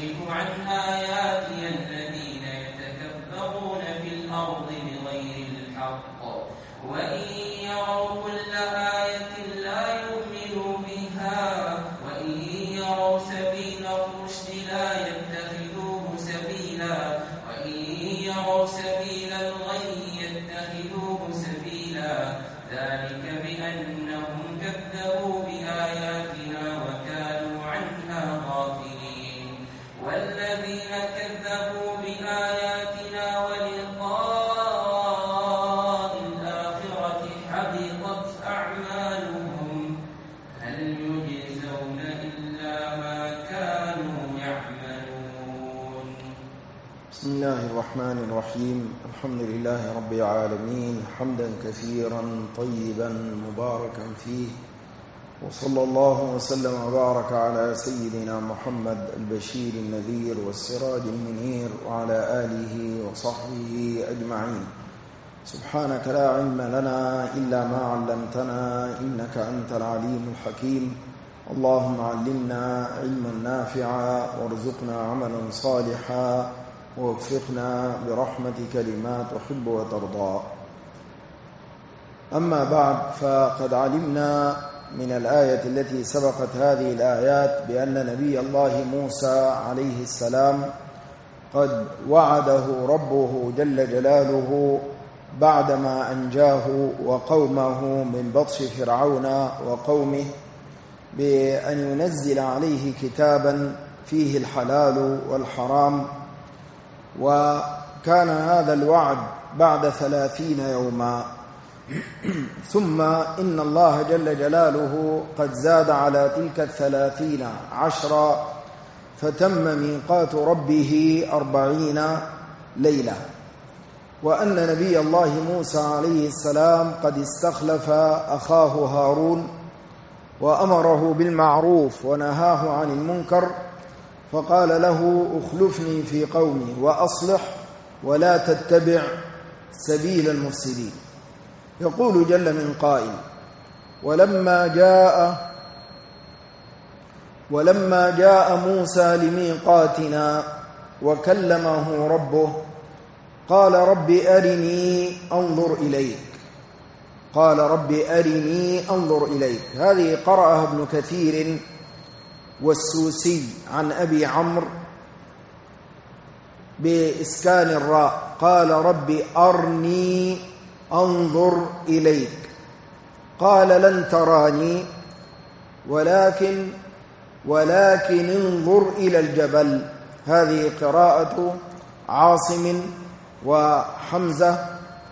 أصرف عن آياتي الذين يتكبرون في الأرض بغير الحق وإن يروا كل آية لا يؤمنوا بها وإن يروا سبيل الرشد لا يتخذوه سبيلا وإن يروا سبيل الغي يتخذوه سبيلا ذلك بأنهم كذبوا بآياتنا وكانوا عنها غافلين والذين كذبوا بآياتنا ولقاء الآخرة حبطت أعمالهم هل يجزون إلا ما كانوا يعملون. بسم الله الرحمن الرحيم. الحمد لله رب العالمين حمدا كثيرا طيبا مباركا فيه، وصلى الله وسلم وبارك على سيدنا محمد البشير النذير والسراج المنير وعلى آله وصحبه أجمعين. سبحانك لا علم لنا إلا ما علمتنا إنك أنت العليم الحكيم. اللهم علمنا علما نافعا وارزقنا عملا صالحا ووفقنا برحمتك لما تحب وترضى. أما بعد، فقد علمنا من الآية التي سبقت هذه الآيات بأن نبي الله موسى عليه السلام قد وعده ربه جل جلاله بعدما أنجاه وقومه من بطش فرعون وقومه بأن ينزل عليه كتابا فيه الحلال والحرام، وكان هذا الوعد بعد 30 يوما. ثم إن الله جل جلاله قد زاد على تلك 30 10، فتم ميقات ربه 40 ليلة. وأن نبي الله موسى عليه السلام قد استخلف أخاه هارون وأمره بالمعروف ونهاه عن المنكر، فقال له: اخلفني في قومي وأصلح ولا تتبع سبيل المفسدين. يقول جل من قائل: ولما جاء موسى لميقاتنا وكلمه ربه قال رب أرني أنظر إليك. قال رب أرني أنظر إليك. هذه قرأها ابن كثير والسوسي عن أبي عمرو بإسكان الراء. قال رب أرني أنظر إليك. قال لن تراني ولكن انظر إلى الجبل. هذه قراءة عاصم وحمزة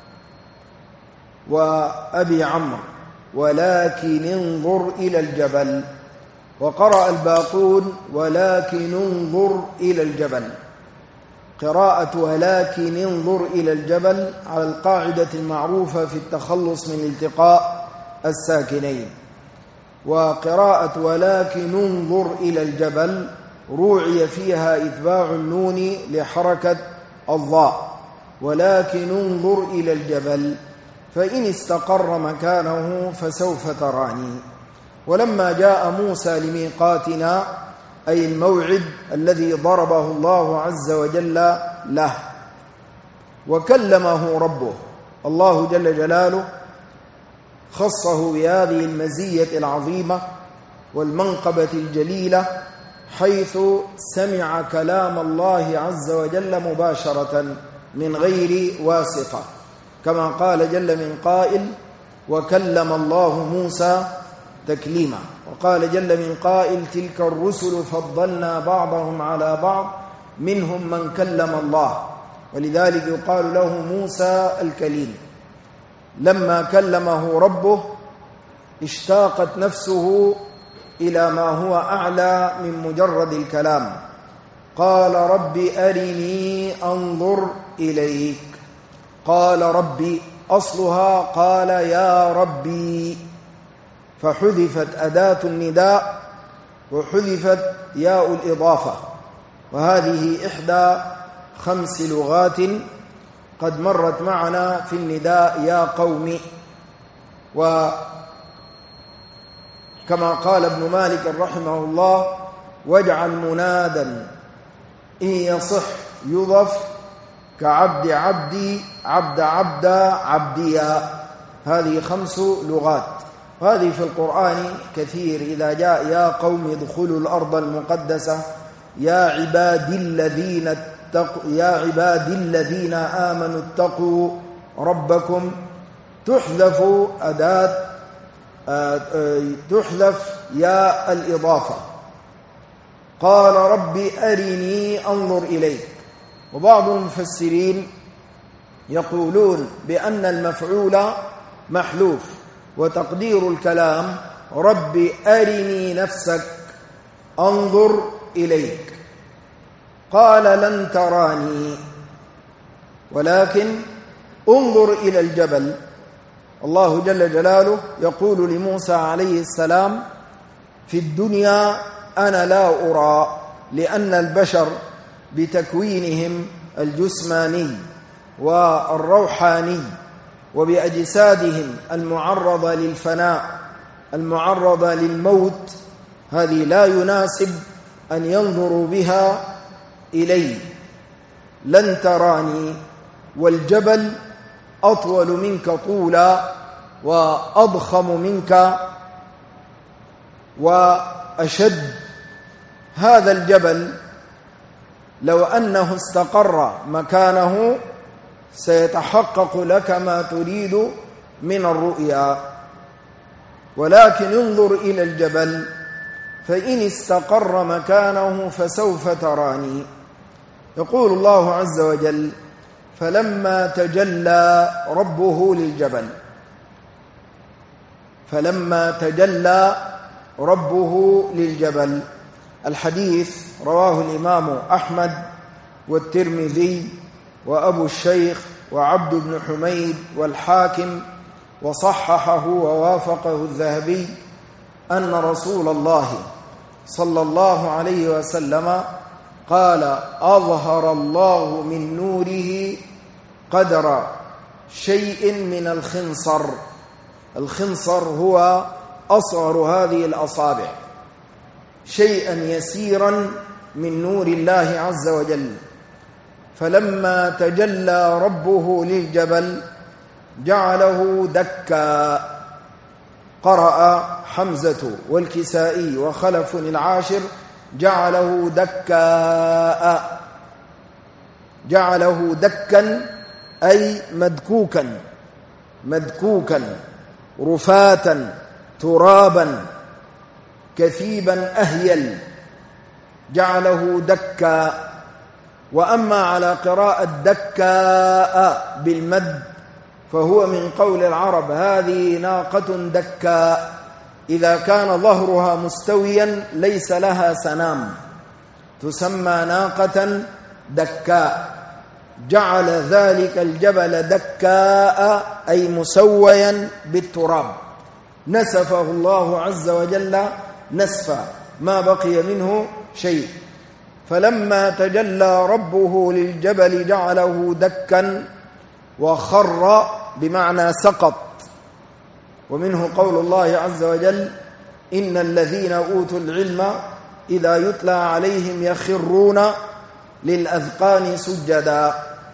وأبي عمرو، ولكن انظر إلى الجبل. وقرأ الباقون ولكن انظر إلى الجبل. قراءة ولكن انظر إلى الجبل على القاعدة المعروفة في التخلص من التقاء الساكنين. وقراءة ولكن انظر إلى الجبل روعي فيها إتباع النون لحركة الضاء. ولكن انظر إلى الجبل فإن استقر مكانه فسوف تراني. ولما جاء موسى لميقاتنا، أي الموعد الذي ضربه الله عز وجل له، وكلمه ربه، الله جل جلاله خصه بهذه المزية العظيمة والمنقبة الجليلة، حيث سمع كلام الله عز وجل مباشرة من غير واسطة، كما قال جل من قائل: وكلم الله موسى تكليما. وقال جل من قائل: تلك الرسل فضلنا بعضهم على بعض منهم من كلم الله. ولذلك يقال له موسى الكليم. لما كلمه ربه اشتاقت نفسه إلى ما هو أعلى من مجرد الكلام. قال رب أرني أنظر إليك. قال ربي، أصلها قال يا ربي، فحذفت أداة النداء وحذفت ياء الإضافة. وهذه إحدى 5 لغات قد مرت معنا في النداء: يا قوم. وكما قال ابن مالك رحمه الله: واجعل منادا إن يصح يضف كعبد عبدي، عبد عبدا، عبديا. هذه 5 لغات، وهذه في القرآن كثير. إذا جاء يا قوم ادخلوا الأرض المقدسة، يا عبادي الذين آمنوا اتقوا ربكم، تحذف تحذف يا الإضافة. قال رب أرني أنظر إليك. وبعض المفسرين يقولون بأن المفعول محذوف، وتقدير الكلام رب أرني نفسك أنظر إليك. قال لن تراني، ولكن انظر إلى الجبل. الله جل جلاله يقول لموسى عليه السلام: في الدنيا أنا لا أرى، لأن البشر بتكوينهم الجسماني والروحاني وبأجسادهم المعرضة للفناء المعرضة للموت، هذه لا يناسب أن ينظروا بها إلي. لن تراني، والجبل أطول منك طولا وأضخم منك وأشد. هذا الجبل لو أنه استقر مكانه سيتحقق لك ما تريد من الرؤيا، ولكن انظر إلى الجبل فإن استقر مكانه فسوف تراني. يقول الله عز وجل: فلما تجلى ربه للجبل. فلما تجلى ربه للجبل. الحديث رواه الإمام أحمد والترمذي وأبو الشيخ وعبد بن حميد والحاكم، وصححه ووافقه الذهبي، أن رسول الله صلى الله عليه وسلم قال: أظهر الله من نوره قدر شيء من الخنصر. الخنصر هو أصغر هذه الأصابع، شيئا يسيرا من نور الله عز وجل. فلما تجلى ربه للجبل جعله دكا. قرأ حمزة والكسائي وخلف العاشر: جعله دكاء. جعله دكا أي مدكوكا، مدكوكا، رفاتا، ترابا، كثيبا أهيل. جعله دكا. وأما على قراءة دكاء بالمد فهو من قول العرب: هذه ناقة دكاء، إذا كان ظهرها مستويا ليس لها سنام تسمى ناقة دكاء. جعل ذلك الجبل دكاء أي مسويا بالتراب، نسفه الله عز وجل نسفا، ما بقي منه شيء. فلما تجلى ربه للجبل جعله دكا وخر بمعنى سقط. ومنه قول الله عز وجل: إن الذين أوتوا العلم إذا يتلى عليهم يخرون للأذقان سجدا.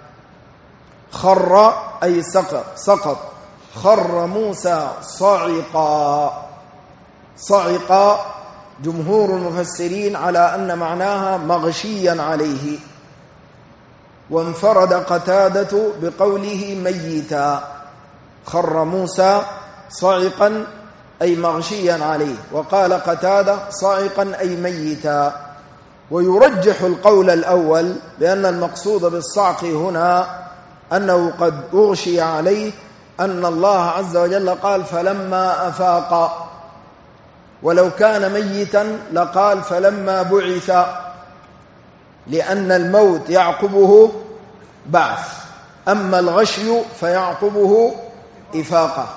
خر أي سقط. خر موسى صعقا. صعقا جمهور المفسرين على أن معناها مغشيا عليه، وانفرد قتادة بقوله ميتا. خر موسى صعقا أي مغشيا عليه، وقال قتادة صعقا أي ميتا. ويرجح القول الأول لأن المقصود بالصعق هنا أنه قد أغشي عليه، أن الله عز وجل قال: فلما أفاق. ولو كان ميتا لقال: فلما بعث، لأن الموت يعقبه بعث، أما الغشي فيعقبه إفاقة.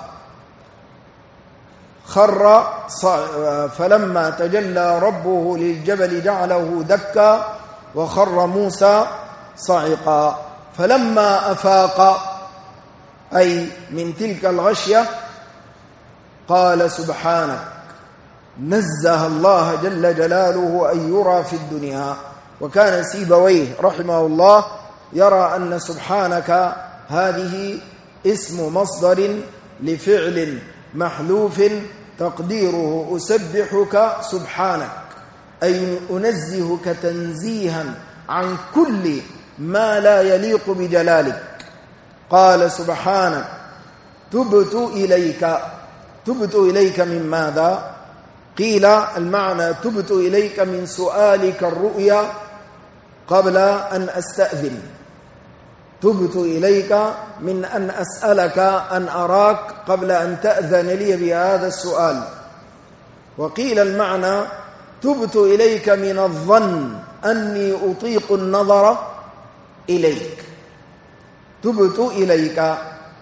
خر فلما تجلى ربه للجبل جعله دكا وخر موسى صعقا. فلما أفاق أي من تلك الغشية قال: سبحانك، نزه الله جل جلاله أن يرى في الدنيا. وكان سيبويه رحمه الله يرى أن سبحانك هذه اسم مصدر لفعل محذوف تقديره أسبحك سبحانك، أي أنزهك تنزيها عن كل ما لا يليق بجلالك. قال سبحانك تبت إليك من ماذا؟ قيل المعنى تبت إليك من سؤالك الرؤيا قبل أن أستأذن، تبت إليك من أن أسألك أن أراك قبل أن تأذن لي بهذا السؤال. وقيل المعنى تبت إليك من الظن أني أطيق النظر إليك، تبت إليك.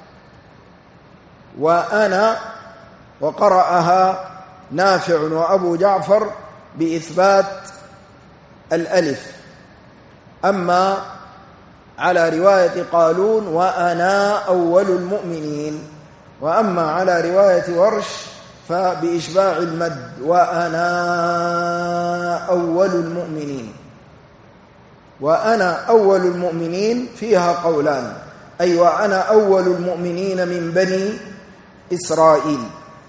وقرأها نافع وأبو جعفر بإثبات الألف. أما على رواية قالون وأنا أول المؤمنين، وأما على رواية ورش فبإشباع المد وأنا أول المؤمنين. وأنا أول المؤمنين فيها قولان، أي وأنا أول المؤمنين من بني إسرائيل.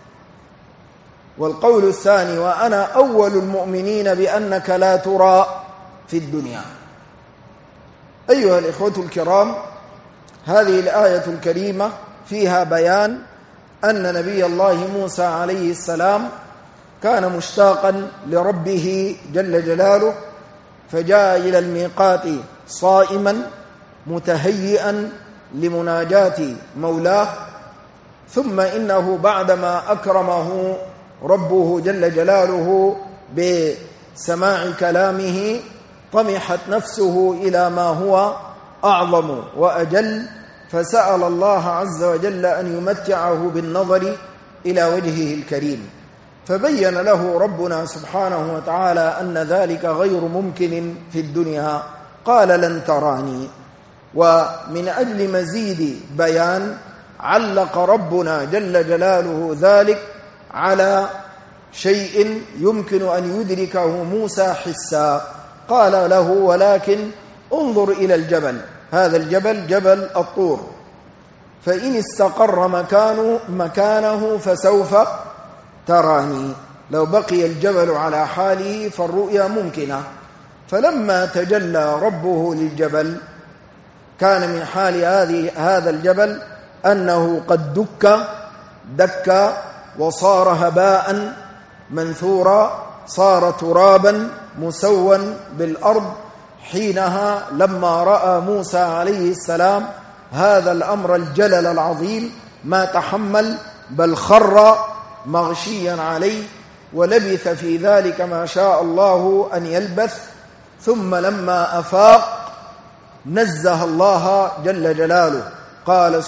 والقول الثاني وأنا أول المؤمنين بأنك لا ترى في الدنيا. أيها الإخوة الكرام، هذه الآية الكريمة فيها بيان أن نبي الله موسى عليه السلام كان مشتاقا لربه جل جلاله، فجاء إلى الميقات صائما متهيئا لمناجاة مولاه. ثم إنه بعدما أكرمه ربه جل جلاله بسماع كلامه طمحت نفسه إلى ما هو أعظم وأجل، فسأل الله عز وجل أن يمتعه بالنظر إلى وجهه الكريم، فبين له ربنا سبحانه وتعالى أن ذلك غير ممكن في الدنيا. قال لن تراني. ومن أجل مزيد بيان علق ربنا جل جلاله ذلك على شيء يمكن أن يدركه موسى حسا. قال له ولكن انظر إلى الجبل، هذا الجبل جبل الطور، فإن استقر مكانه فسوف تراني. لو بقي الجبل على حاله فالرؤيا ممكنة. فلما تجلى ربه للجبل كان من حال هذا الجبل أنه قد دك وصار هباء منثورا، صار ترابا مسوا بالأرض. حينها لما رأى موسى عليه السلام هذا الأمر الجلل العظيم ما تحمل، بل خر مغشيا عليه ولبث في ذلك ما شاء الله أن يلبث. ثم لما أفاق نزه الله جل جلاله، قال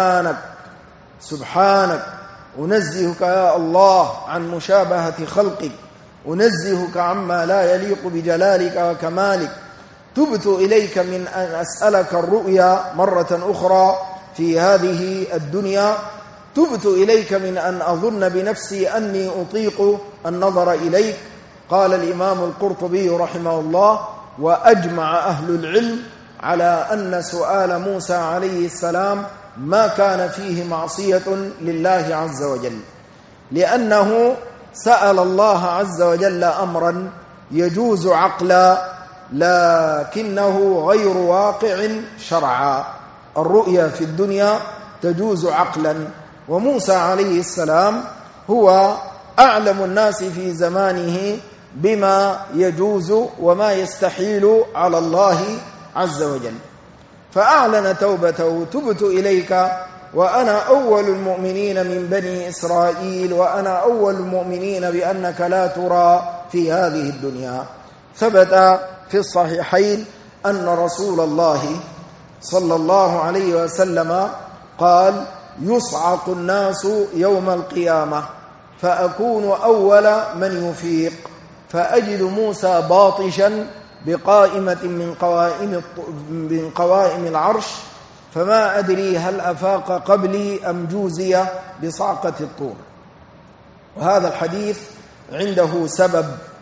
سبحانك أنزهك يا الله عن مشابهة خلقك، أنزهك عما لا يليق بجلالك وكمالك. تبت إليك من أن أسألك الرؤيا مرة أخرى في هذه الدنيا، تبت إليك من أن أظن بنفسي أني أطيق النظر إليك. قال الإمام القرطبي رحمه الله وأجمع أهل العلم على أن سؤال موسى عليه السلام ما كان فيه معصية لله عز وجل، لأنه سأل الله عز وجل أمرا يجوز عقلا لكنه غير واقع شرعا. الرؤيا في الدنيا تجوز عقلا، وموسى عليه السلام هو أعلم الناس في زمانه بما يجوز وما يستحيل على الله عز وجل، فأعلن توبته: تبت إليك وأنا أول المؤمنين من بني إسرائيل، وأنا أول المؤمنين بأنك لا ترى في هذه الدنيا. ثبت في الصحيحين أن رسول الله صلى الله عليه وسلم قال: يصعق الناس يوم القيامة فأكون أول من يفيق، فأجد موسى باطشا بقائمة من قوائم العرش، فما أدري هل أفاق قبلي أم جوزي بصعقة الطور. وهذا الحديث عنده سبب،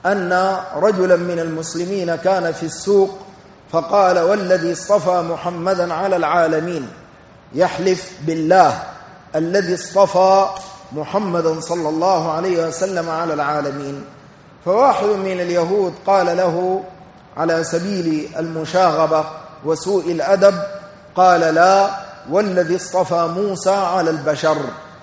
أن رجلا من المسلمين كان في السوق فقال: والذي اصطفى محمدا على العالمين، يحلف بالله الذي اصطفى محمدا صلى الله عليه وسلم على العالمين. فواحد من اليهود قال له على سبيل المشاغبة وسوء الأدب، قال: لا، والذي اصطفى موسى على البشر،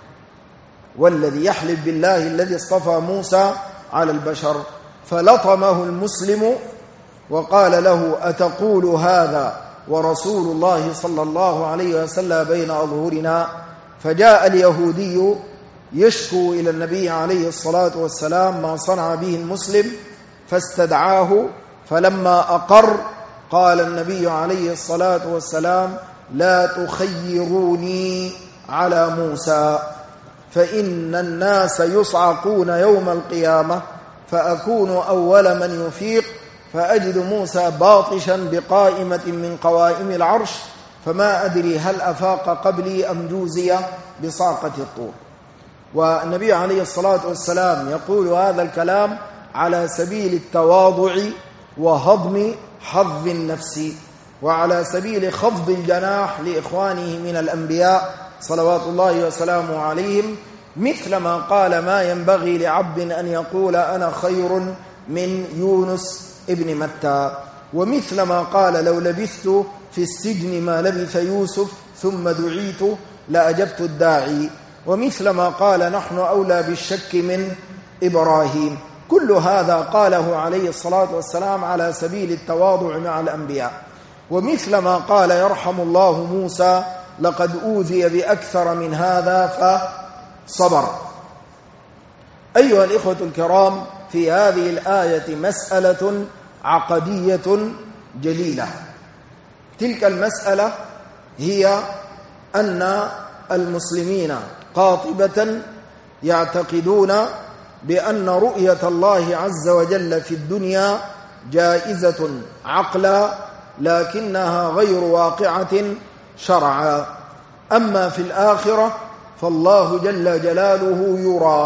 والذي يحلف بالله الذي اصطفى موسى على البشر. فلطمه المسلم وقال له: أتقول هذا ورسول الله صلى الله عليه وسلم بين أظهرنا؟ فجاء اليهودي يشكو إلى النبي عليه الصلاة والسلام ما صنع به المسلم، فاستدعاه، فلما أقر قال النبي عليه الصلاة والسلام: لا تخيروني على موسى، فإن الناس يصعقون يوم القيامة فأكون أول من يفيق، فأجد موسى باطشا بقائمة من قوائم العرش، فما أدري هل أفاق قبلي أم جوزي بصاقة الطور. والنبي عليه الصلاة والسلام يقول هذا الكلام على سبيل التواضع وهضم حظ النفس، وعلى سبيل خفض الجناح لإخوانه من الأنبياء صلوات الله وسلامه عليهم، مثلما قال: ما ينبغي لعبد أن يقول أنا خير من يونس ابن متى، ومثلما قال: لو لبثت في السجن ما لبث يوسف ثم دعيت لأجبت الداعي، ومثلما قال: نحن أولى بالشك من إبراهيم. كل هذا قاله عليه الصلاة والسلام على سبيل التواضع مع الأنبياء. ومثلما قال: يرحم الله موسى، لقد أوذي بأكثر من هذا فصبر. أيها الإخوة الكرام، في هذه الآية مسألة عقدية جليلة. تلك المسألة هي أن المسلمين قاطبة يعتقدون بأن رؤية الله عز وجل في الدنيا جائزة عقلا، لكنها غير واقعة شرعا. أما في الآخرة فالله جل جلاله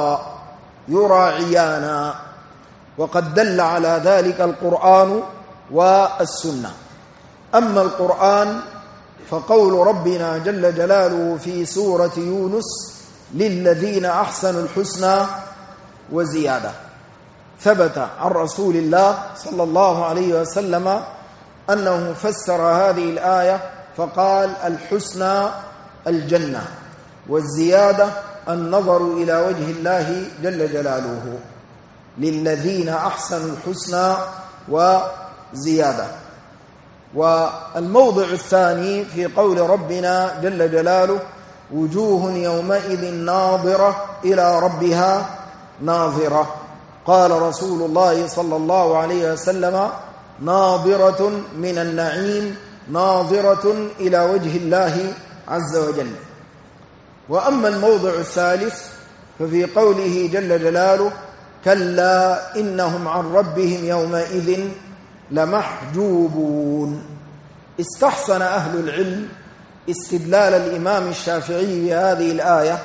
يرى عيانا، وقد دل على ذلك القرآن والسنة. أما القرآن فقول ربنا جل جلاله في سورة يونس: للذين أحسنوا الحسنى وزيادة. ثبت عن رسول الله صلى الله عليه وسلم أنه فسر هذه الآية فقال: الحسنى الجنة، والزيادة النظر إلى وجه الله جل جلاله. للذين أحسنوا الحسنى وزيادة. والموضع الثاني في قول ربنا جل جلاله: وجوه يومئذ ناظرة إلى ربها ناظرة. قال رسول الله صلى الله عليه وسلم: ناظرة من النعيم، ناظرة إلى وجه الله عز وجل. وأما الموضع الثالث ففي قوله جل جلاله: كلا إنهم عن ربهم يومئذ لمحجوبون. استحسن أهل العلم استدلال الإمام الشافعي بهذه الآية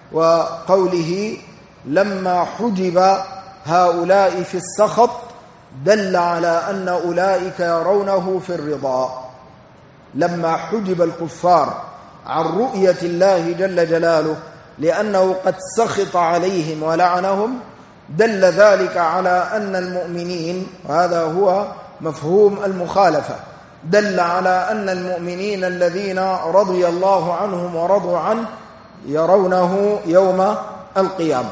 وقوله: لما حجب هؤلاء في السخط دل على أن أولئك يرونه في الرضا. لما حجب الكفار عن رؤية الله جل جلاله لأنه قد سخط عليهم ولعنهم، دل ذلك على أن المؤمنين، وهذا هو مفهوم المخالفة، دل على أن المؤمنين الذين رضي الله عنهم ورضوا عنه يرونه يوم القيامة.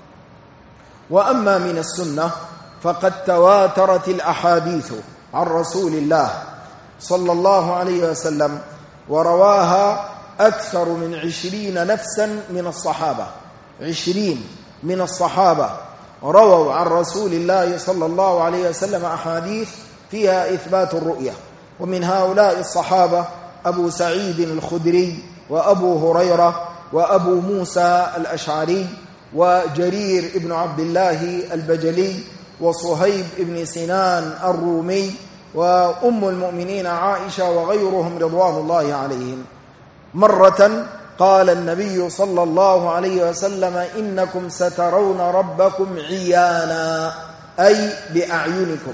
وأما من السنة فقد تواترت الأحاديث عن رسول الله صلى الله عليه وسلم، ورواها أكثر من 20 نفسا من الصحابة. 20 من الصحابة رووا عن رسول الله صلى الله عليه وسلم أحاديث فيها إثبات الرؤية. ومن هؤلاء الصحابة أبو سعيد الخدري، وأبو هريرة، وأبو موسى الأشعري، وجرير ابن عبد الله البجلي، وصهيب ابن سنان الرومي، وأم المؤمنين عائشة، وغيرهم رضوان الله عليهم. مرة قال النبي صلى الله عليه وسلم: إنكم سترون ربكم عيانا. أي بأعينكم.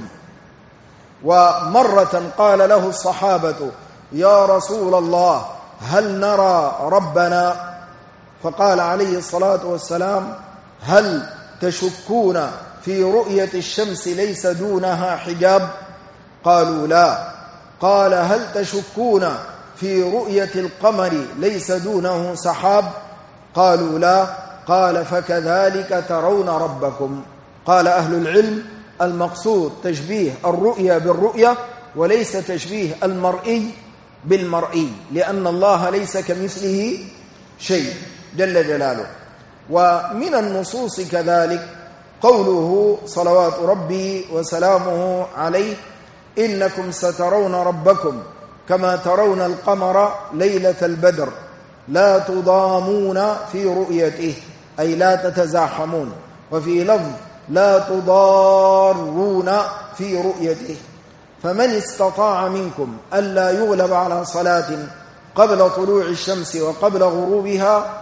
ومرة قال له الصحابة: يا رسول الله هل نرى ربنا؟ فقال عليه الصلاة والسلام: هل تشكون في رؤية الشمس ليس دونها حجاب؟ قالوا: لا. قال: هل تشكون في رؤية القمر ليس دونه سحاب؟ قالوا: لا. قال: فكذلك ترون ربكم. قال أهل العلم: المقصود تشبيه الرؤية بالرؤية، وليس تشبيه المرئي بالمرئي، لأن الله ليس كمثله شيء جل جلاله. ومن النصوص كذلك قوله صلوات ربي وسلامه عليه: إنكم سترون ربكم كما ترون القمر ليلة البدر لا تضامون في رؤيته، أي لا تتزاحمون. وفي لفظ: لا تضارون في رؤيته. فمن استطاع منكم ألا يغلب على صلاة قبل طلوع الشمس وقبل غروبها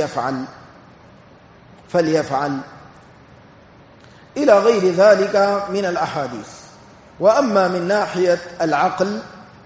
فليفعل إلى غير ذلك من الأحاديث. وأما من ناحية العقل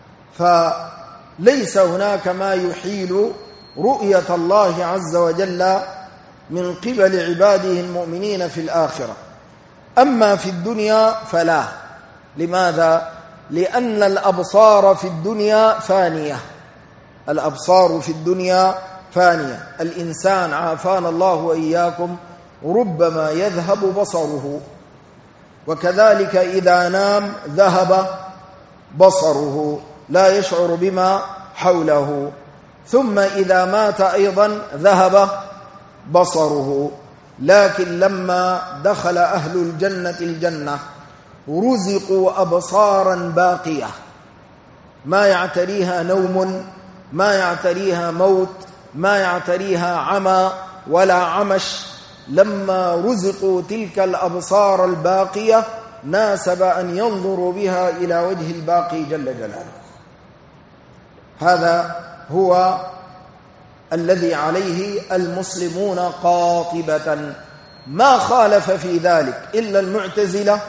فليس هناك ما يحيل رؤية الله عز وجل من قبل عباده المؤمنين في الآخرة. أما في الدنيا فلا. لماذا؟ لأن الأبصار في الدنيا فانية. الأبصار في الدنيا فانية. الإنسان عافانا الله وإياكم ربما يذهب بصره، وكذلك إذا نام ذهب بصره، لا يشعر بما حوله. ثم إذا مات أيضا ذهب بصره. لكن لما دخل أهل الجنة رزقوا أبصارا باقية، ما يعتريها نوم، ما يعتريها موت، ما يعتريها عمى ولا عمش. لما رزقوا تلك الأبصار الباقية ناسب أن ينظروا بها إلى وجه الباقي جل جلاله. هذا هو الذي عليه المسلمون قاطبة، ما خالف في ذلك إلا المعتزلة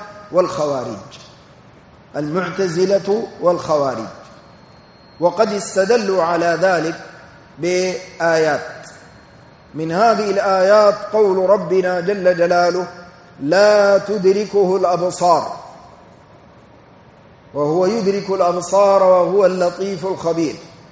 والخوارج. وقد استدلوا على ذلك بآيات. من هذه الآيات قول ربنا جل جلاله: لا تدركه الأبصار وهو يدرك الأبصار وهو اللطيف الخبير.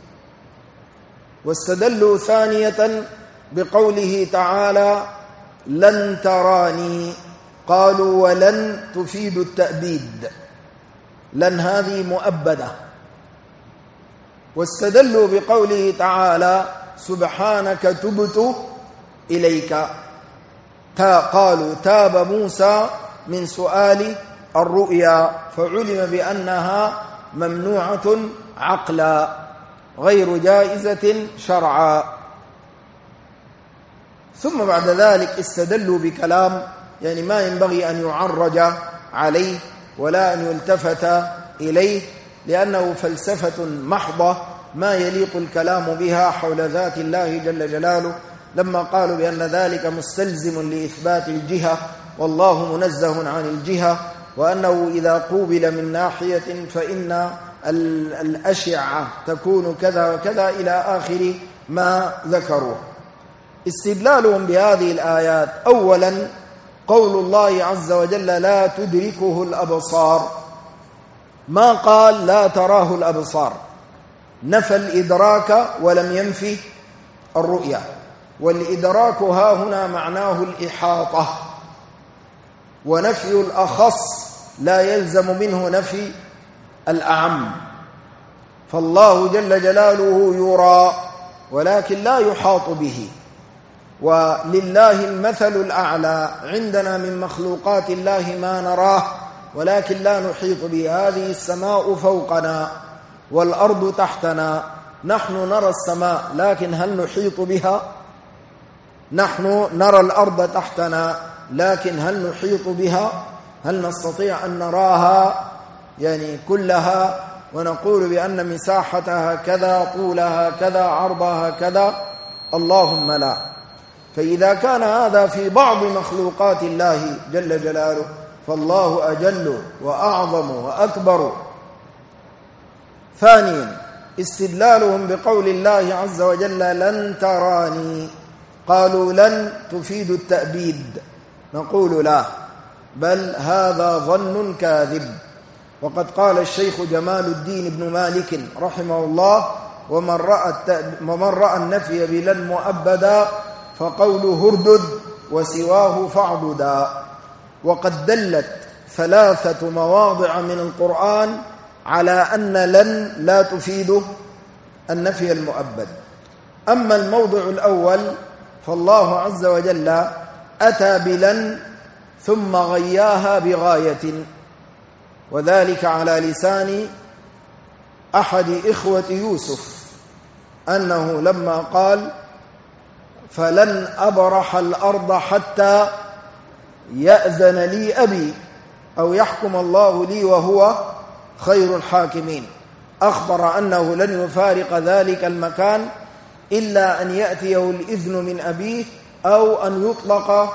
واستدلوا ثانية بقوله تعالى: لن تراني. قالوا: ولن تفيد التأبيد، لن هذه مؤبدة. واستدلوا بقوله تعالى: سبحانك تبت إليك. قالوا: تاب موسى من سؤال الرؤيا فعلم بأنها ممنوعة عقلا غير جائزة شرعا. ثم بعد ذلك استدلوا بكلام يعني ما ينبغي أن يعرج عليه ولا أن يلتفت إليه، لأنه فلسفة محضة ما يليق الكلام بها حول ذات الله جل جلاله، لما قالوا بأن ذلك مستلزم لإثبات الجهة والله منزه عن الجهة، وأنه إذا قوبل من ناحية فإن الأشعة تكون كذا وكذا إلى آخر ما ذكروا. استدلالهم بهذه الآيات: أولا قول الله عز وجل: لا تدركه الأبصار، ما قال لا تراه الأبصار، نفى الإدراك ولم ينفي الرؤية. والإدراك ها هنا معناه الإحاطة، ونفي الأخص لا يلزم منه نفي الأعم. فالله جل جلاله يرى ولكن لا يحاط به، ولله المثل الأعلى. عندنا من مخلوقات الله ما نراه ولكن لا نحيط به. هذه السماء فوقنا والأرض تحتنا، نحن نرى السماء لكن هل نحيط بها؟ نحن نرى الأرض تحتنا لكن هل نحيط بها؟ هل نستطيع أن نراها يعني كلها ونقول بأن مساحتها كذا، طولها كذا، عرضها كذا؟ اللهم لا. فإذا كان هذا في بعض مخلوقات الله جل جلاله، فالله أجل وأعظم وأكبر. ثانيا استدلالهم بقول الله عز وجل لن تراني، قالوا لن تفيد التأبيد، نقول لا، بل هذا ظن كاذب. وقد قال الشيخ جمال الدين بن مالك رحمه الله: ومن رأى النفي بلن مؤبدا فقوله هردد وسواه فاعبدا. وقد دلت 3 مواضع من القرآن على أن لن لا تفيد النفي المؤبد. أما الموضع الأول فالله عز وجل أتى بلن ثم غياها بغاية، وذلك على لسان أحد إخوة يوسف أنه لما قال: فلن أبرح الأرض حتى يأذن لي أبي أو يحكم الله لي وهو خير الحاكمين، أخبر أنه لن يفارق ذلك المكان إلا أن يأتيه الإذن من أبيه أو أن يطلق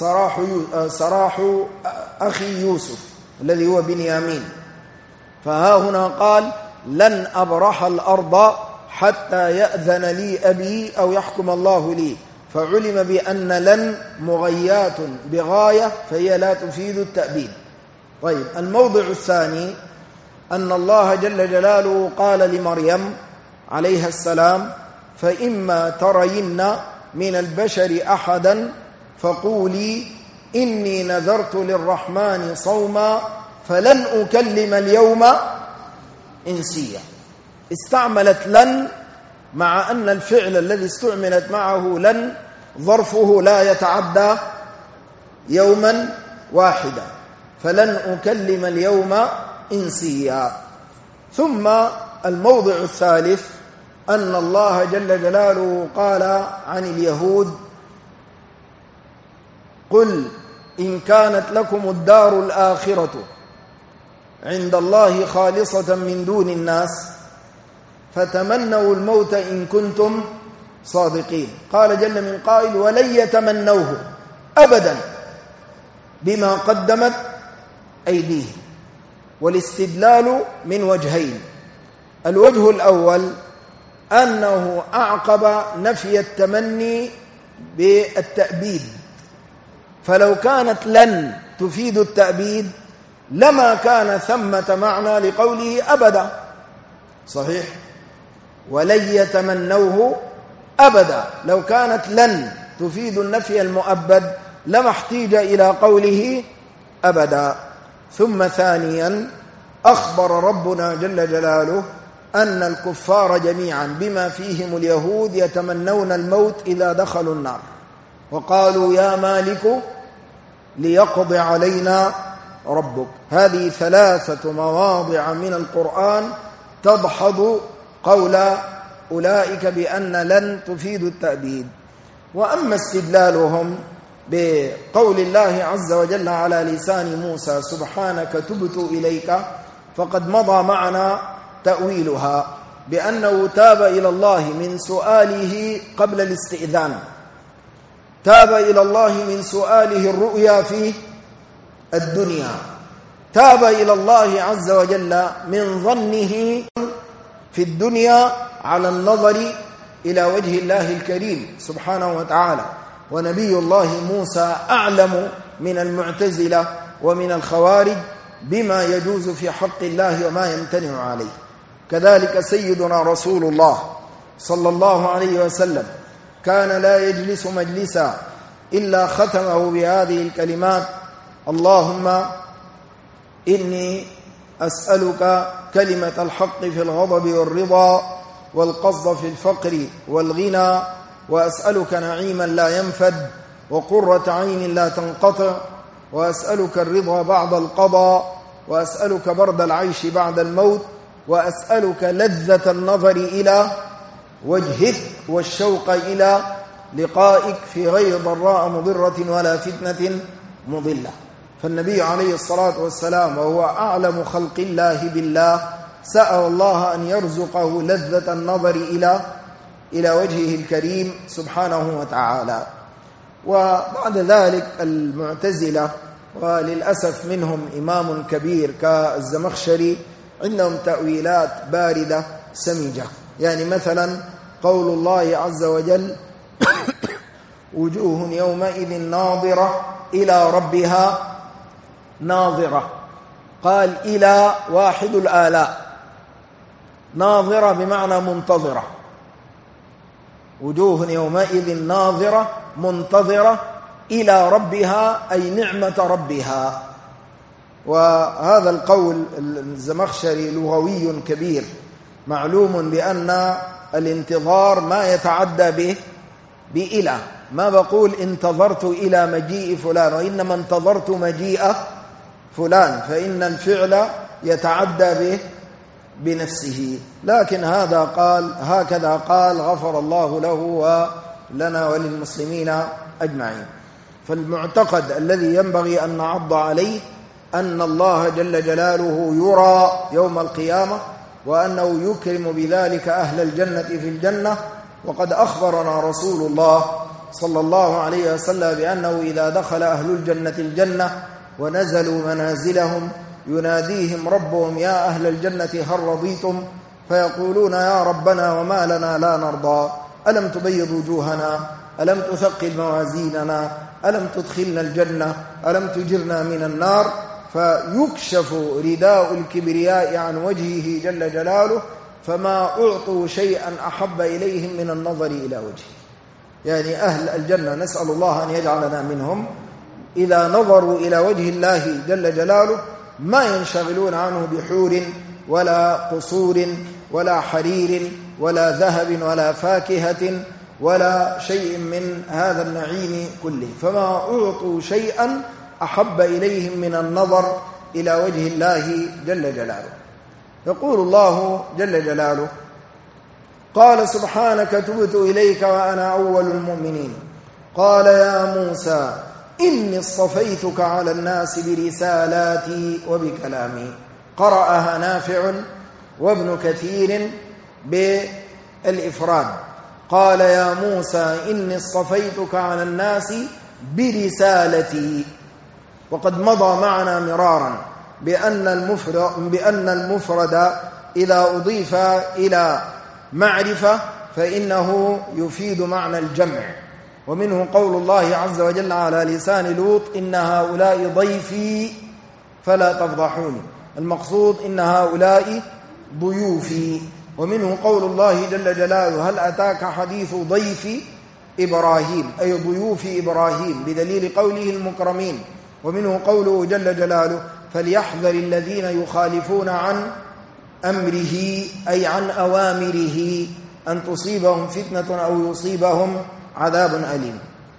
سراح أخي يوسف الذي هو بنيامين. فها هنا قال: لن أبرح الأرض حتى يأذن لي أبي أو يحكم الله لي، فعلم بأن لن مغيات بغاية فهي لا تفيد التأبيد. طيب، الموضع الثاني أن الله جل جلاله قال لمريم عليها السلام: فإما ترين من البشر أحدا فقولي إني نذرت للرحمن صوما فلن أكلم اليوم إنسيا. استعملت لن مع أن الفعل الذي استعملت معه لن ظرفه لا يتعدى يوما واحدا، فلن أكلم اليوم إنسيا. ثم الموضع الثالث أن الله جل جلاله قال عن اليهود: قل إن كانت لكم الدار الآخرة عند الله خالصة من دون الناس فتمنوا الموت إن كنتم صادقين. قال جل من قائل: ولن يتمنوه أبدا بما قدمت أيديهم. والاستدلال من وجهين: الوجه الأول أنه أعقب نفي التمني بالتأبيد، فلو كانت لن تفيد التأبيد لما كان ثمة معنى لقوله أبدا، صحيح؟ ولن يتمنوه أبدا، لو كانت لن تفيد النفي المؤبد لما احتيج إلى قوله أبدا. ثم ثانيا أخبر ربنا جل جلاله أن الكفار جميعا بما فيهم اليهود يتمنون الموت إذا دخلوا النار، وقالوا: يا مالك ليقضي علينا ربك. هذه 3 مواضع من القرآن تدحض قول أولئك بأن لن تفيد التأبيد. وأما استدلالهم بقول الله عز وجل على لسان موسى: سبحانك تبت إليك، فقد مضى معنا تأويلها بأنه تاب إلى الله من سؤاله قبل الاستئذان، تاب إلى الله من سؤاله الرؤيا في الدنيا، تاب إلى الله عز وجل من ظنه في الدنيا على النظر إلى وجه الله الكريم سبحانه وتعالى. ونبي الله موسى أعلم من المعتزلة ومن الخوارج بما يجوز في حق الله وما يمتنع عليه. كذلك سيدنا رسول الله صلى الله عليه وسلم كان لا يجلس مجلسا إلا ختمه بهذه الكلمات: اللهم إني أسألك كلمة الحق في الغضب والرضا والقصد في الفقر والغنى، وأسألك نعيما لا ينفد وقرة عين لا تنقطع، وأسألك الرضا بعد القضاء، وأسألك برد العيش بعد الموت، وأسألك لذة النظر إلى وجهك والشوق إلى لقائك في غير ضراء مضرة ولا فتنة مضلة. فالنبي عليه الصلاة والسلام وهو أعلم خلق الله بالله سأل الله أن يرزقه لذة النظر إلى وجهه الكريم سبحانه وتعالى. وبعد ذلك المعتزلة وللأسف منهم إمام كبير كالزمخشري عندهم تأويلات باردة سمجة. يعني مثلا قول الله عز وجل وجوه يومئذ ناظرة إلى ربها ناظرة، قال إلى واحد الآلاء، ناظرة بمعنى منتظرة، وجوه يومئذ ناظرة منتظرة إلى ربها أي نعمة ربها. وهذا القول الزمخشري لغوي كبير، معلوم بأن الانتظار ما يتعدى به بإلى، ما بقول انتظرت إلى مجيء فلان، وإنما انتظرت مجيء فلان، فإن الفعل يتعدى به بنفسه. لكن هكذا قال غفر الله له ولنا وللمسلمين أجمعين. فالمعتقد الذي ينبغي أن نعض عليه أن الله جل جلاله يرى يوم القيامة، وأنه يكرم بذلك أهل الجنة في الجنة. وقد أخبرنا رسول الله صلى الله عليه وسلم بأنه إذا دخل أهل الجنة الجنة ونزلوا منازلهم يناديهم ربهم يا أهل الجنة هل رضيتم؟ فيقولون يا ربنا وما لنا لا نرضى، ألم تبيض وجوهنا، ألم تثقل موازيننا، ألم تدخلنا الجنة، ألم تجرنا من النار. فيكشف رداء الكبرياء عن وجهه جل جلاله، فما أعطوا شيئا أحب إليهم من النظر إلى وجهه. يعني أهل الجنة نسأل الله أن يجعلنا منهم، إذا نظروا إلى وجه الله جل جلاله ما ينشغلون عنه بحور ولا قصور ولا حرير ولا ذهب ولا فاكهة ولا شيء من هذا النعيم كله، فما أعطوا شيئا أحب إليهم من النظر إلى وجه الله جل جلاله. يقول الله جل جلاله قال سبحانك تبت إليك وأنا أول المؤمنين. قال يا موسى إني اصطفيتك على الناس برسالاتي وبكلامي. قرأها نافع وابن كثير بالإفراد. قال يا موسى إني اصطفيتك على الناس برسالتي. وقد مضى معنا مرارا بأن المفرد إذا أضيف إلى معرفة فإنه يفيد معنى الجمع، ومنه قول الله عز وجل على لسان لوط إن هؤلاء ضيفي فلا تفضحوني، المقصود إن هؤلاء ضيوفي. ومنه قول الله جل جلاله هل أتاك حديث ضيف إبراهيم أي ضيوف إبراهيم بدليل قوله المكرمين. ومنه قوله جل جلاله فليحذر الذين يخالفون عن أمره أي عن أوامره أن تصيبهم فتنة أو يصيبهم عذاب أليم.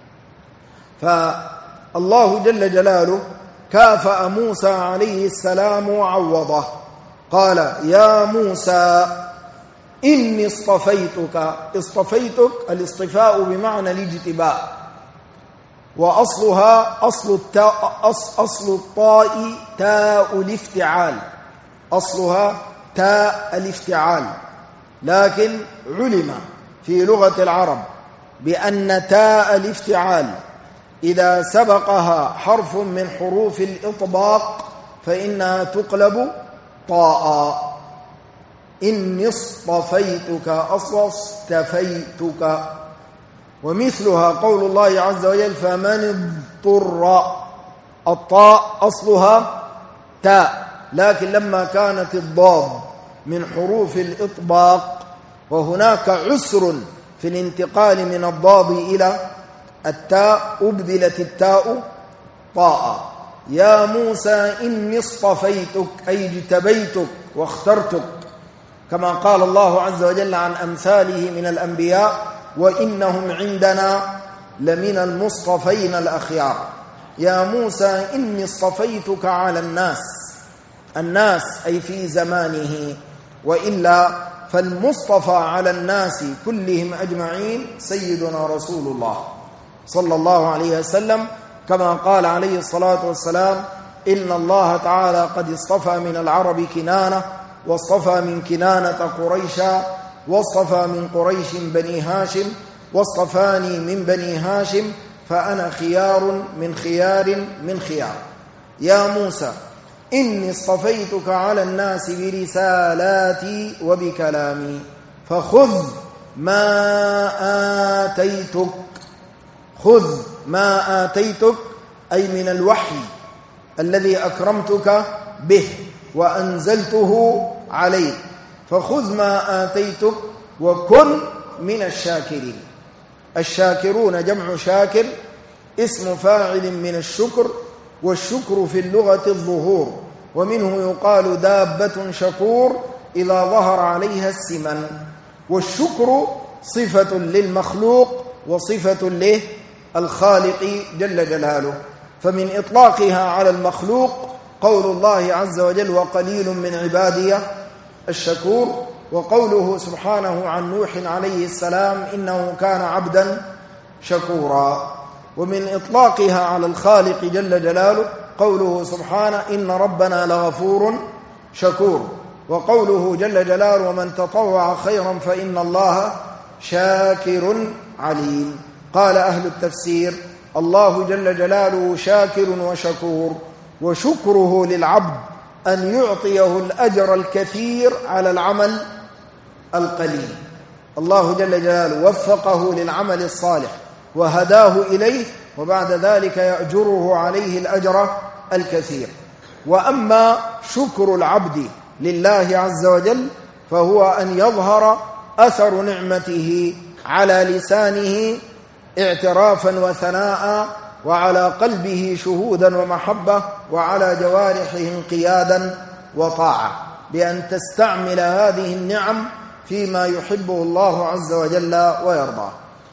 فالله جل جلاله كافأ موسى عليه السلام وعوضه، قال يا موسى إني اصطفيتك. الاصطفاء بمعنى الاجتباء، وأصلها أصل الطاء تاء الافتعال، أصلها تاء الافتعال، لكن علم في لغة العرب بأن تاء الافتعال إذا سبقها حرف من حروف الإطباق فإنها تقلب طاء. إني اصطفيتك أصل اصطفيتك. ومثلها قول الله عز وجل فمن اضطر. الطاء أصلها تاء، لكن لما كانت الضاد من حروف الإطباق وهناك عسر في الانتقال من الضاد إلى التاء أبدلت التاء طاء. يا موسى إني اصطفيتك أي اجتبيتك واخترتك، كما قال الله عز وجل عن أمثاله من الأنبياء وإنهم عندنا لمن المصطفين الأخيار. يا موسى إني اصطفيتك على الناس أي في زمانه، وإلا فالمصطفى على الناس كلهم أجمعين سيدنا رسول الله صلى الله عليه وسلم، كما قال عليه الصلاة والسلام إن الله تعالى قد اصطفى من العرب كنانة، واصطفى من كنانة قريشا، واصطفى من قريش بني هاشم، واصطفاني من بني هاشم، فأنا خيار من خيار من خيار. يا موسى إني اصطفيتك على الناس برسالاتي وبكلامي فخذ ما آتيتك. خذ ما آتيتك أي من الوحي الذي أكرمتك به وأنزلته عليك، فخذ ما آتيتك وكن من الشاكرين. الشاكرون جمع شاكر، اسم فاعل من الشكر، والشكر في اللغة الظهور، ومنه يقال دابة شكور إذا ظهر عليها السمن. والشكر صفة للمخلوق وصفة للخالق جل جلاله، فمن إطلاقها على المخلوق قول الله عز وجل وقليل من عبادي الشكور، وقوله سبحانه عن نوح عليه السلام إنه كان عبدا شكورا. ومن إطلاقها على الخالق جل جلاله قوله سبحانه إن ربنا لغفور شكور، وقوله جل جلاله ومن تطوع خيرا فإن الله شاكر عليم. قال أهل التفسير الله جل جلاله شاكر وشكور، وشكره للعبد أن يعطيه الأجر الكثير على العمل القليل. الله جل جلاله وفقه للعمل الصالح وهداه إليه، وبعد ذلك يأجره عليه الأجر الكثير. وأما شكر العبد لله عز وجل فهو أن يظهر أثر نعمته على لسانه اعترافا وثناء، وعلى قلبه شهودا ومحبة، وعلى جوارحه انقيادا وطاعة، بأن تستعمل هذه النعم فيما يحبه الله عز وجل ويرضاه.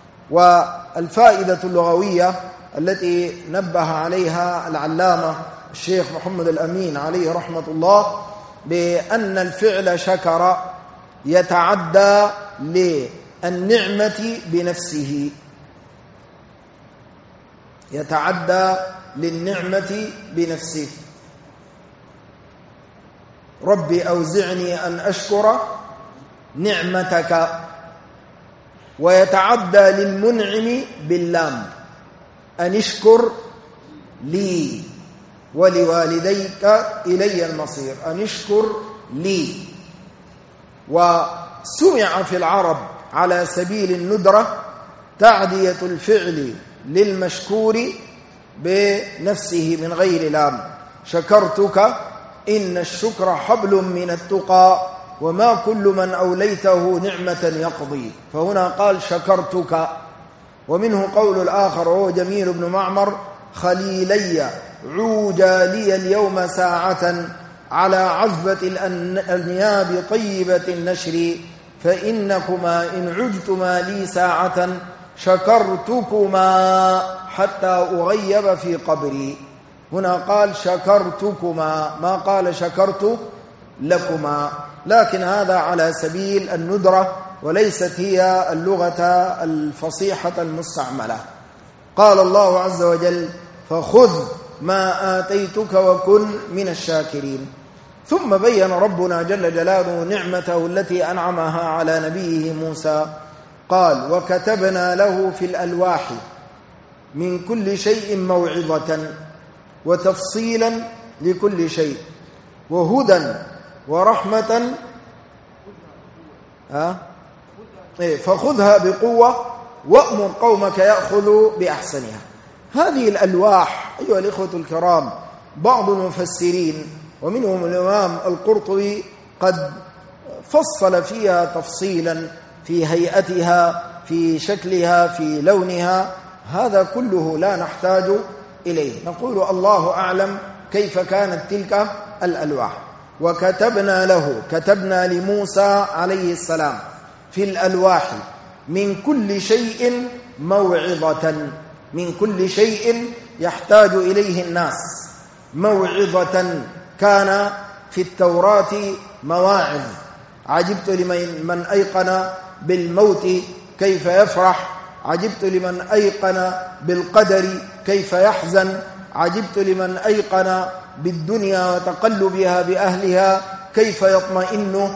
والفائدة اللغوية التي نبه عليها العلامة الشيخ محمد الأمين عليه رحمة الله بأن الفعل شكر يتعدى للنعمة بنفسه، يتعدى للنعمة بنفسه. ربي أوزعني أن أشكر نعمتك، ويتعدى للمنعم باللام أن اشكر لي ولوالديك إلي المصير، أن اشكر لي. وسمع في العرب على سبيل الندرة تعدية الفعل للمشكور بنفسه من غير لام. شكرتك إن الشكر حبل من التقى وما كل من أوليته نعمة يقضي، فهنا قال شكرتك. ومنه قول الآخر وهو جميل بن معمر خليلي عوجا لي اليوم ساعة على عذبة الأنياب طيبة النشر فإنكما إن عجتما لي ساعة شكرتكما حتى أغيب في قبري. هنا قال شكرتكما، ما قال شكرت لكما، لكن هذا على سبيل الندرة وليست هي اللغة الفصيحة المستعملة. قال الله عز وجل فخذ ما آتيتك وكن من الشاكرين. ثم بين ربنا جل جلاله نعمته التي أنعمها على نبيه موسى، قال وكتبنا له في الألواح من كل شيء موعظة وتفصيلا لكل شيء وهدى ورحمة فخذها بقوة وأمر قومك يأخذوا بأحسنها. هذه الألواح أيها الإخوة الكرام بعض المفسرين ومنهم الإمام القرطبي قد فصل فيها تفصيلا في هيئتها، في شكلها، في لونها. هذا كله لا نحتاج إليه، نقول الله أعلم كيف كانت تلك الألواح. وكتبنا له، كتبنا لموسى عليه السلام في الألواح من كل شيء موعظة، من كل شيء يحتاج إليه الناس موعظة. كان في التوراة مواعظ، عجبت لمن أيقن بالموت كيف يفرح، عجبت لمن أيقن بالقدر كيف يحزن، عجبت لمن أيقن بالدنيا وتقلبها بأهلها كيف يطمئن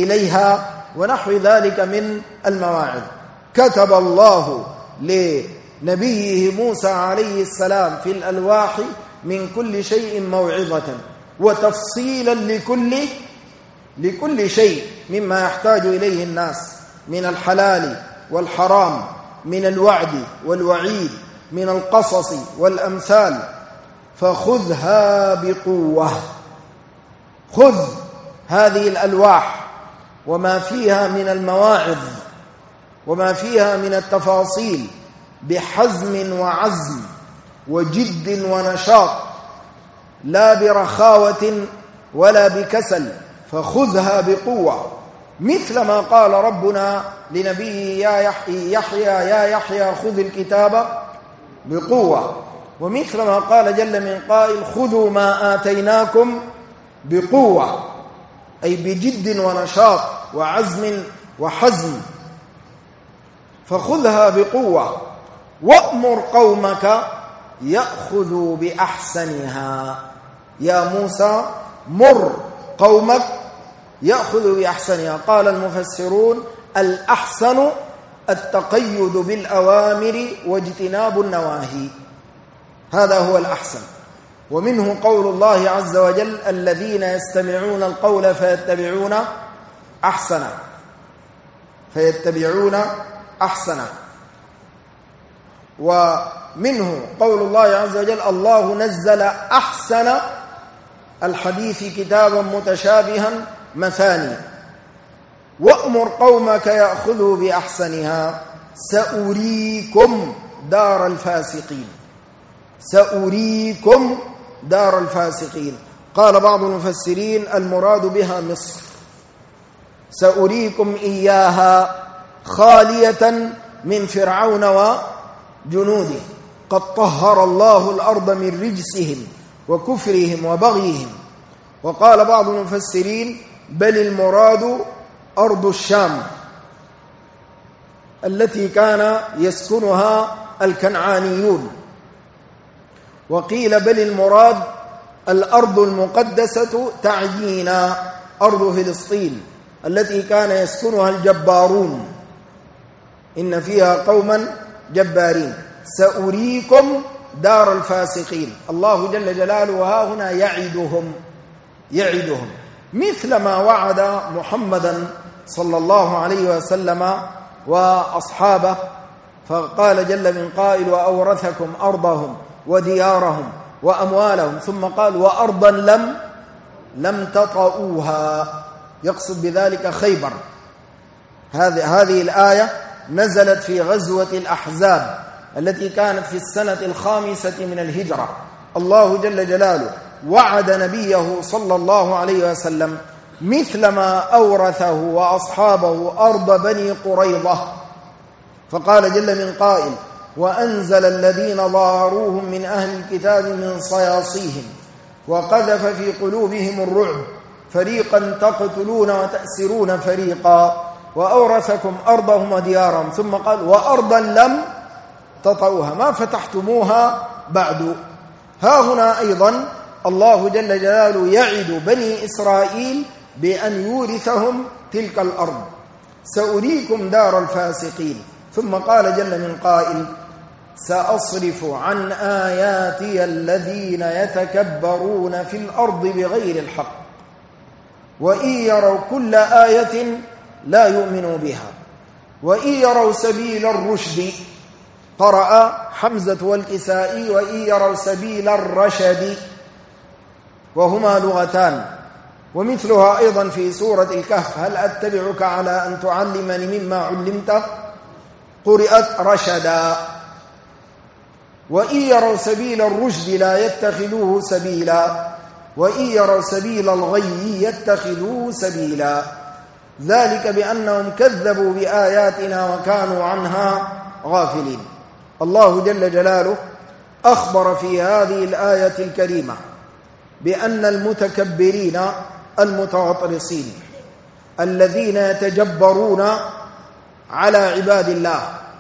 إليها، ونحو ذلك من المواعظ. كتب الله نبيه موسى عليه السلام في الألواح من كل شيء موعظة وتفصيلا لكل شيء مما يحتاج إليه الناس من الحلال والحرام، من الوعد والوعيد، من القصص والأمثال. فخذها بقوة. خذ هذه الألواح وما فيها من المواعظ وما فيها من التفاصيل بحزم وعزم وجد ونشاط، لا برخاوة ولا بكسل. فخذها بقوة، مثل ما قال ربنا لنبيه يا يحيى خذ الكتاب بقوة، ومثل ما قال جل من قائل خذوا ما آتيناكم بقوة، أي بجد ونشاط وعزم وحزم. فخذها بقوة وأمر قومك يأخذوا بأحسنها. يا موسى مر قومك يأخذوا بأحسنها. قال المفسرون الأحسن التقيد بالأوامر واجتناب النواهي، هذا هو الأحسن. ومنه قول الله عز وجل الذين يستمعون القول فيتبعون أحسنه. ومنه قول الله عز وجل الله نزل أحسن الحديث كتابا متشابها مثاني. وأمر قومك يأخذوا بأحسنها سأريكم دار الفاسقين. سأريكم دار الفاسقين. قال بعض المفسرين المراد بها مصر، سأريكم إياها خالية من فرعون وجنوده، قد طهر الله الأرض من رجسهم وكفرهم وبغيهم. وقال بعض المفسرين بل المراد أرض الشام التي كان يسكنها الكنعانيون. وقيل بل المراد الأرض المقدسة تعيينا، أرض فلسطين التي كان يسكنها الجبارون، إن فيها قوما جبارين. سأريكم دار الفاسقين. الله جل جلاله ها هنا يعدهم مثل ما وعد محمدا صلى الله عليه وسلم وأصحابه، فقال جل من قائل وأورثكم أرضهم وديارهم وأموالهم، ثم قال وأرضا لم تطئوها، يقصد بذلك خيبر. هذه الآية نزلت في غزوة الأحزاب التي كانت في السنة 5 من الهجرة. الله جل جلاله وعد نبيه صلى الله عليه وسلم مثل ما أورثه وأصحابه أرض بني قريظة، فقال جل من قائل وأنزل الذين ظاهروهم من أهل الكتاب من صياصيهم وقذف في قلوبهم الرعب فريقا تقتلون وتأسرون فريقا وأورثكم أرضهم وديارهم، ثم قال وأرضا لم تطئوها ما فتحتموها بعد. ها هنا أيضا الله جل جلاله يعد بني إسرائيل بأن يورثهم تلك الأرض. سأريكم دار الفاسقين. ثم قال جل من قائل سأصرف عن آياتي الذين يتكبرون في الأرض بغير الحق وإن يروا كل آية لا يؤمنوا بها وإن يروا سبيل الرشد، قرأ حمزة والكسائي وإن يروا سبيل الرشد، وهما لغتان. ومثلها أيضا في سورة الكهف هل أتبعك على أن تعلمني مما علمت، قرأت رشدا. وإن يروا سبيل الرشد لا يتخذوه سبيلا وإن يروا سبيل الغي يتخذوه سبيلا، ذلك بأنهم كذبوا بآياتنا وكانوا عنها غافلين. الله جل جلاله أخبر في هذه الآية الكريمة بأن المتكبرين المتغطرسين الذين يتجبرون على عباد الله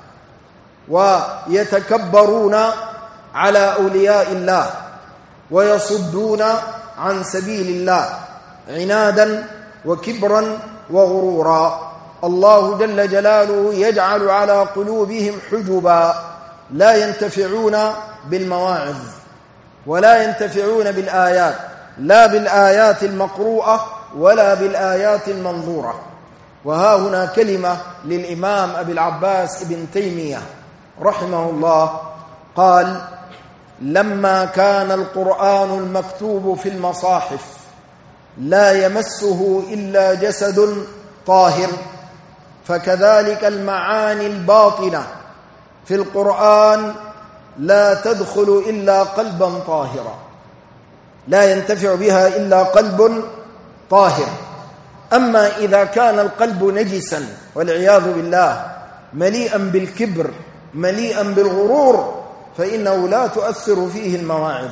ويتكبرون على أولياء الله ويصدون عن سبيل الله عنادا وكبرا وغرورا، الله جل جلاله يجعل على قلوبهم حجبا لا ينتفعون بالمواعظ ولا ينتفعون بالآيات، لا بالآيات المقروءة ولا بالآيات المنظورة. وها هنا كلمة للإمام أبي العباس ابن تيمية رحمه الله، قال: لما كان القرآن المكتوب في المصاحف لا يمسه إلا جسد طاهر، فكذلك المعاني الباطنة في القرآن لا تدخل إلا قلبا طاهرا، لا ينتفع بها إلا قلب طاهر. أما إذا كان القلب نجسا والعياذ بالله، مليئا بالكبر مليئا بالغرور، فإنه لا تؤثر فيه المواعظ.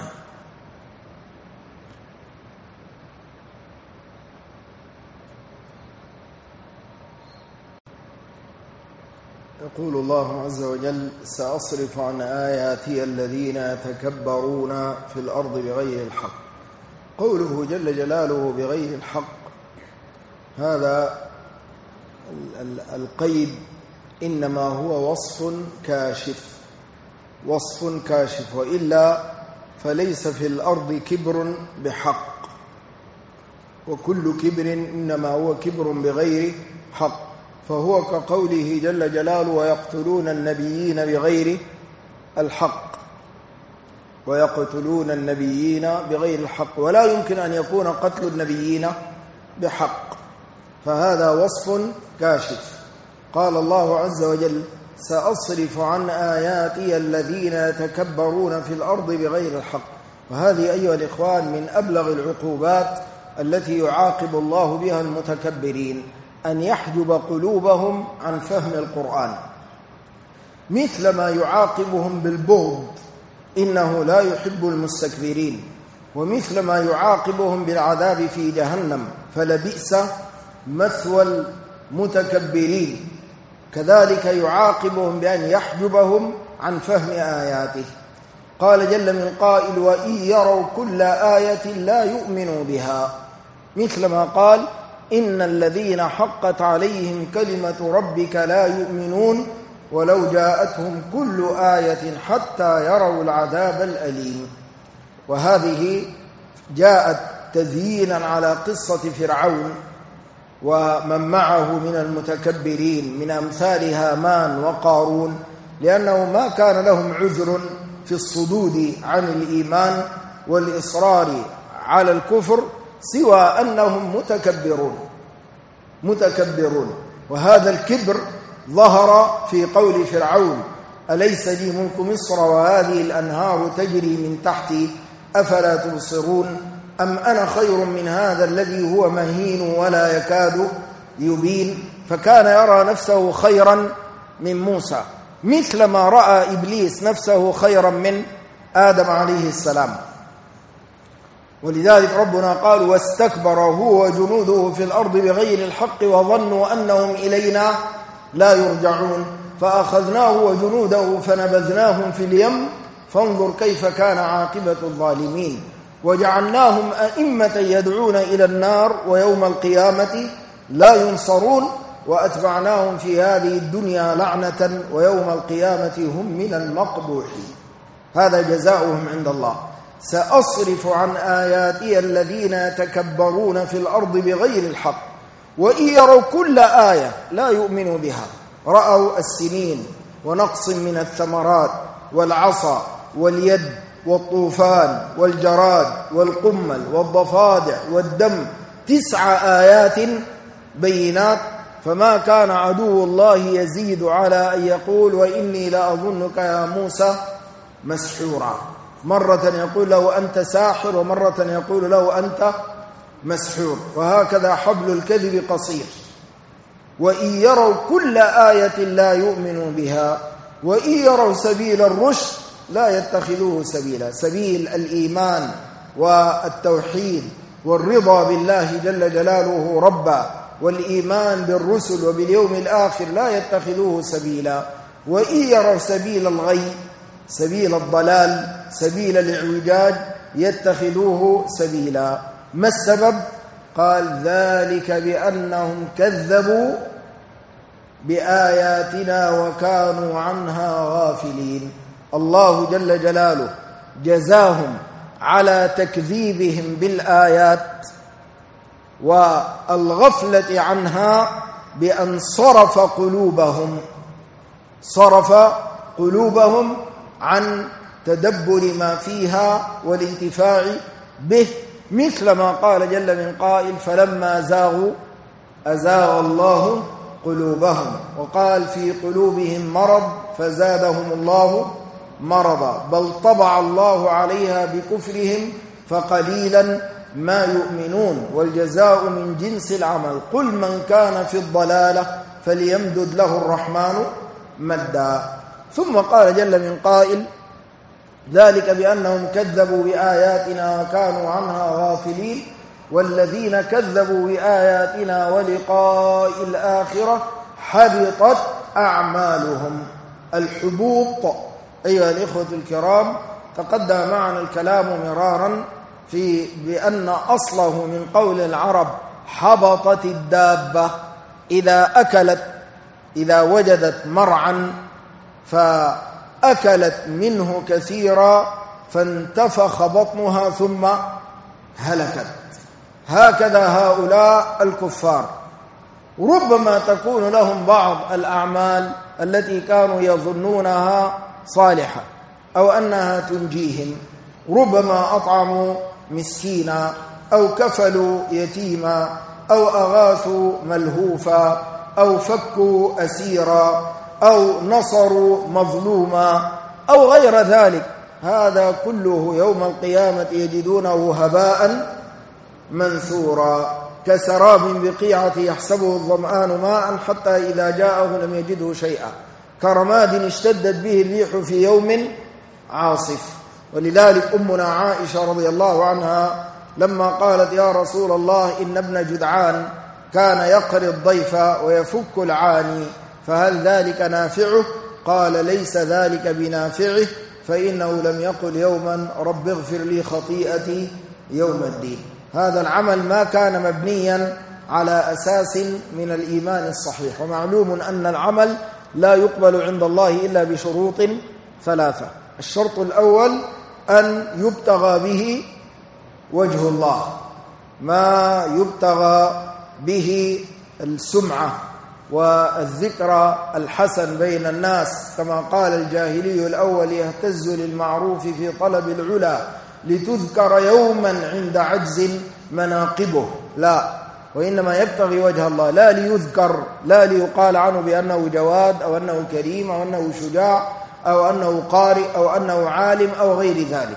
يقول الله عز وجل: سأصرف عن آياتي الذين يتكبرون في الأرض بغير الحق. قوله جل جلاله بغير الحق، هذا القيد إنما هو وصف كاشف، وإلا فليس في الأرض كبر بحق، وكل كبر إنما هو كبر بغير حق. فهو كقوله جل جلاله: ويقتلون النبيين بغير الحق، ويقتلون النبيين بغير الحق، ولا يمكن أن يكون قتل النبيين بحق، فهذا وصف كاشف. قال الله عز وجل: سأصرف عن آياتي الذين يتكبرون في الأرض بغير الحق. وهذه أيها الإخوان من أبلغ العقوبات التي يعاقب الله بها المتكبرين، أن يحجب قلوبهم عن فهم القرآن، مثل ما يعاقبهم بالبغض إنه لا يحب المستكبرين، ومثل ما يعاقبهم بالعذاب في جهنم فلبئس مثوى المتكبرين، كذلك يعاقبهم بأن يحجبهم عن فهم آياته. قال جل من قائل: وإن يروا كل آية لا يؤمنوا بها، مثل ما قال: إن الذين حقت عليهم كلمة ربك لا يؤمنون ولو جاءتهم كل آية حتى يروا العذاب الأليم. وهذه جاءت تزيينا على قصة فرعون ومن معه من المتكبرين من أمثال هامان وقارون، لأنه ما كان لهم عذر في الصدود عن الإيمان والإصرار على الكفر سوى أنهم متكبرون. وهذا الكبر ظهر في قول فرعون: أليس لي ملك مصر وهذه الأنهار تجري من تحتي أفلا تبصرون أم أنا خير من هذا الذي هو مهين ولا يكاد يبين. فكان يرى نفسه خيرا من موسى، مثل ما رأى إبليس نفسه خيرا من آدم عليه السلام. ولذلك ربنا قال: واستكبر هو وجنوده في الأرض بغير الحق وظنوا أنهم إلينا لا يرجعون فأخذناه وجنوده فنبذناهم في اليم فانظر كيف كان عاقبة الظالمين وجعلناهم أئمة يدعون إلى النار ويوم القيامة لا ينصرون وأتبعناهم في هذه الدنيا لعنة ويوم القيامة هم من المقبوحين. هذا جزاؤهم عند الله. سأصرف عن آياتي الذين يتكبرون في الأرض بغير الحق وإن يروا كل آية لا يؤمنوا بها. رأوا السنين ونقص من الثمرات والعصا واليد والطوفان والجراد والقمل والضفادع والدم 9 آيات بينات، فما كان عدو الله يزيد على أن يقول وإني لأظنك يا موسى مسحورا. مرة يقول له أنت ساحر ومرة يقول له أنت مسحور، وهكذا حبل الكذب قصير. وإن يروا كل آية لا يؤمنوا بها وإن يروا سبيل الرشد لا يتخذوه سبيلا. سبيل الإيمان والتوحيد والرضا بالله جل جلاله ربا والإيمان بالرسل وباليوم الآخر لا يتخذوه سبيلا. وإن يروا سبيل الغي، سبيل الضلال، سبيل الاعوجاج يتخذوه سبيلا. ما السبب؟ قال ذلك بأنهم كذبوا بآياتنا وكانوا عنها غافلين. الله جل جلاله جزاهم على تكذيبهم بالآيات والغفلة عنها بأن صرف قلوبهم عن تدبر ما فيها والانتفاع به، مثل ما قال جل من قائل: فلما زاغوا أزاغ الله قلوبهم، وقال: في قلوبهم مرض فزادهم الله مرضا، بل طبع الله عليها بكفرهم فقليلا ما يؤمنون، والجزاء من جنس العمل، قل من كان في الضلالة فليمدد له الرحمن مدا. ثم قال جل من قائل: ذلك بأنهم كذبوا بآياتنا وكانوا عنها غافلين، والذين كذبوا بآياتنا ولقاء الآخرة حبطت أعمالهم. الحبوط أيها الإخوة الكرام تقدم معنا الكلام مرارا في بأن أصله من قول العرب حبطت الدابة، إذا وجدت مرعا فأكلت منه كثيرا فانتفخ بطنها ثم هلكت. هكذا هؤلاء الكفار ربما تكون لهم بعض الأعمال التي كانوا يظنونها صالحة أو أنها تنجيهم، ربما أطعموا مسكينا أو كفلوا يتيما أو أغاثوا ملهوفا أو فكوا أسيرا أو نصروا مظلوما أو غير ذلك. هذا كله يوم القيامة يجدونه هباء منثورا، كسراب بقيعة يحسبه الظمآن ماء حتى إذا جاءه لم يجده شيئا، كرماد اشتدت به الريح في يوم عاصف. ولذلك أمنا عائشة رضي الله عنها لما قالت: يا رسول الله إن ابن جدعان كان يقري الضيف ويفك العاني، فهل ذلك نافعه؟ قال: ليس ذلك بنافعه، فإنه لم يقل يوما رب اغفر لي خطيئتي يوم الدين. هذا العمل ما كان مبنيا على أساس من الإيمان الصحيح، ومعلوم أن العمل لا يقبل عند الله إلا بشروط ثلاثة. الشرط الأول أن يبتغى به وجه الله، ما يبتغى به السمعة والذكر الحسن بين الناس، كما قال الجاهلي الأول: يهتز للمعروف في طلب العلا لتذكر يوما عند عجز مناقبه. لا، وإنما يبتغي وجه الله، لا ليذكر، لا ليقال عنه بأنه جواد أو أنه كريم أو أنه شجاع أو أنه قارئ أو أنه عالم أو غير ذلك.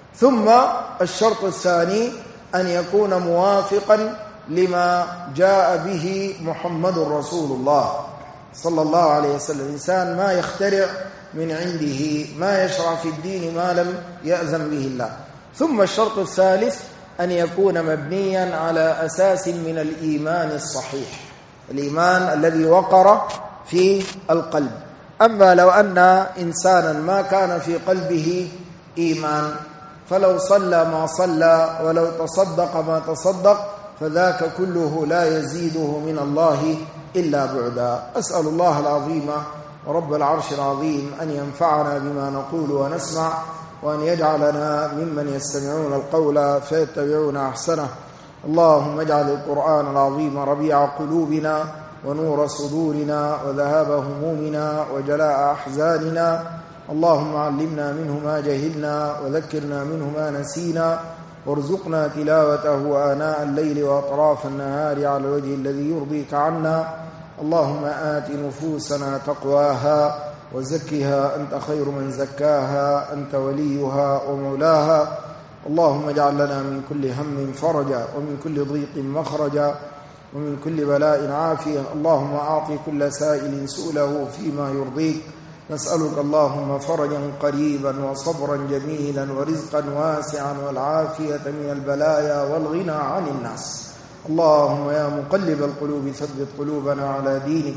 ثم الشرط الثاني أن يكون موافقا لما جاء به محمد رسول الله صلى الله عليه وسلم، الإنسان ما يخترع من عنده، ما يشرع في الدين ما لم يأذن به الله. ثم الشرط الثالث أن يكون مبنيا على أساس من الإيمان الصحيح، الإيمان الذي وقر في القلب. أما لو أن إنسانا ما كان في قلبه إيمان، فلو صلى ما صلى ولو تصدق ما تصدق، فذاك كله لا يزيده من الله إلا بعدا. أسأل الله العظيم ورب العرش العظيم أن ينفعنا بما نقول ونسمع، وأن يجعلنا ممن يستمعون القول فيتبعون أحسنه. اللهم اجعل القرآن العظيم ربيع قلوبنا ونور صدورنا وذهاب همومنا وجلاء أحزاننا. اللهم علمنا منه ما جهلنا وذكرنا منه ما نسينا، وارزقنا تلاوته آناء الليل وأطراف النهار على الوجه الذي يرضيك عنا. اللهم آت نفوسنا تقواها وزكها أنت خير من زكاها، أنت وليها ومولاها. اللهم اجعل لنا من كل هم فرجا ومن كل ضيق مخرجا ومن كل بلاء عافية. اللهم أعطي كل سائل سؤله فيما يرضيك. نسألك اللهم فرجا قريبا وصبرا جميلا ورزقا واسعا والعافية من البلايا والغنى عن الناس. اللهم يا مقلب القلوب ثبت قلوبنا على دينك،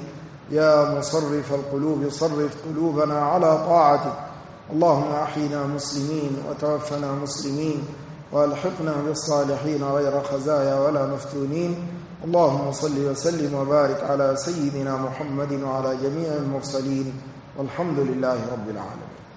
يا مصرف القلوب صرف قلوبنا على طاعتك. اللهم أحينا مسلمين وتوفنا مسلمين والحقنا بالصالحين غير خزايا ولا مفتونين. اللهم صل وسلم وبارك على سيدنا محمد وعلى جميع المرسلين، والحمد لله رب العالمين.